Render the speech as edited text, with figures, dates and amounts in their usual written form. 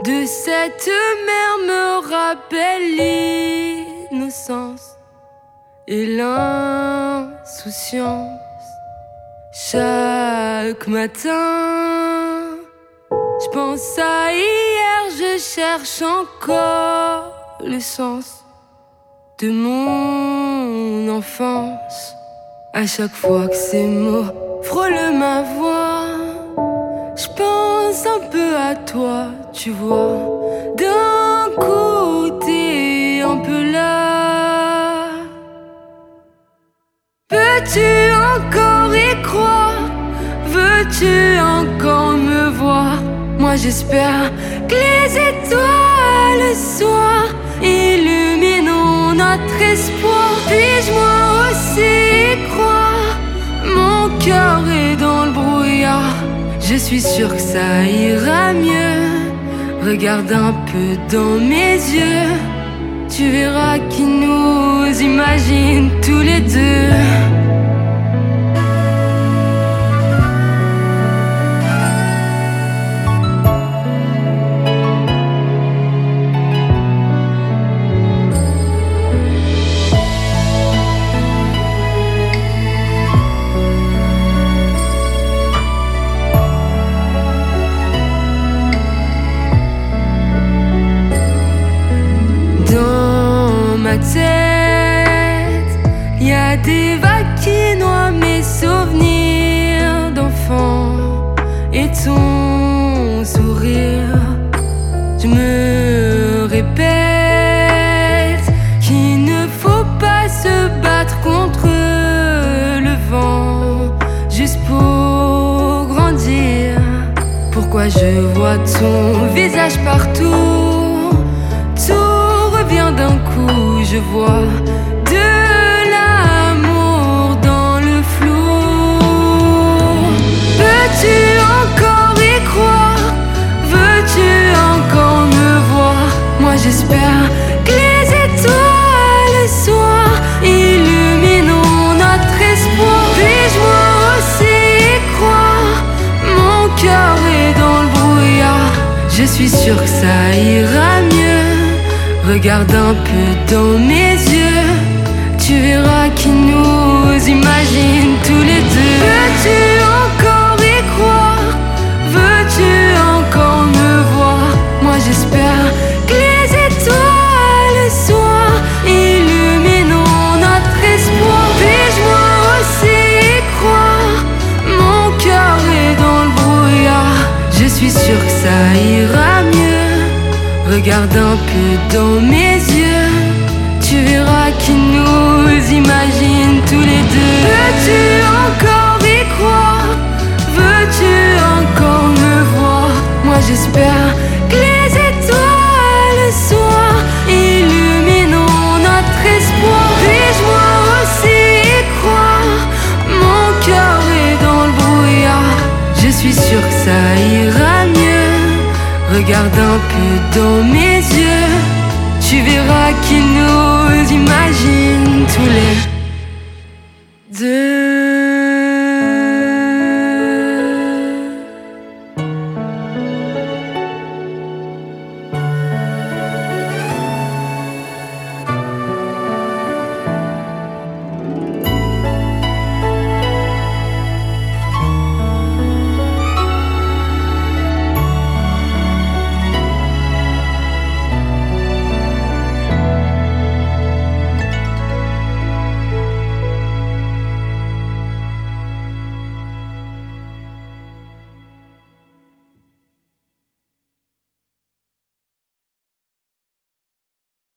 de cette mer me rappelle l'innocence et l'insouciance. Chaque matin, je pense à hier, je cherche encore le sens de mon enfance. À chaque fois que ces mots frôlent ma voix, je pense un peu à toi, tu vois. D'un coup t'es un peu là. Peux-tu encore y croire? Veux-tu encore me voir? Moi j'espère que les étoiles ce soir illumineront notre espoir. Puis-je moi aussi y croire? Mon cœur est dans le brouillard. Je suis sûre que ça ira mieux. Regarde un peu dans mes yeux, tu verras qui nous imagine tous les deux. Tête, y a des vagues qui noient mes souvenirs d'enfant et ton sourire. Je me répète qu'il ne faut pas se battre contre le vent juste pour grandir. Pourquoi je vois ton visage partout? D'un coup je vois de l'amour dans le flou. Peux-tu encore y croire? Veux-tu encore me voir? Moi j'espère que les étoiles ce soir illumineront notre espoir. Puis-je moi aussi y croire? Mon cœur est dans le brouillard. Je suis sûre que ça ira mieux. Regarde un peu dans mes yeux, tu verras qui nous imagine tous les deux. Veux-tu encore y croire? Veux-tu encore me voir? Moi j'espère que les étoiles ce soir illumineront notre espoir. Puis-je moi aussi y croire? Mon cœur est dans le brouillard. Je suis sûre que ça ira mieux. Regarde un peu dans mes yeux, tu verras qui nous imagine tous les deux. Veux-tu encore y croire? Veux-tu encore me voir? Moi j'espère que les étoiles ce soir illumineront notre espoir. Puis-je moi aussi y croire? Mon cœur est dans le brouillard. Je suis sûre que ça ira mieux. Regarde un peu dans mes yeux, tu verras qui nous imagine tous les deux.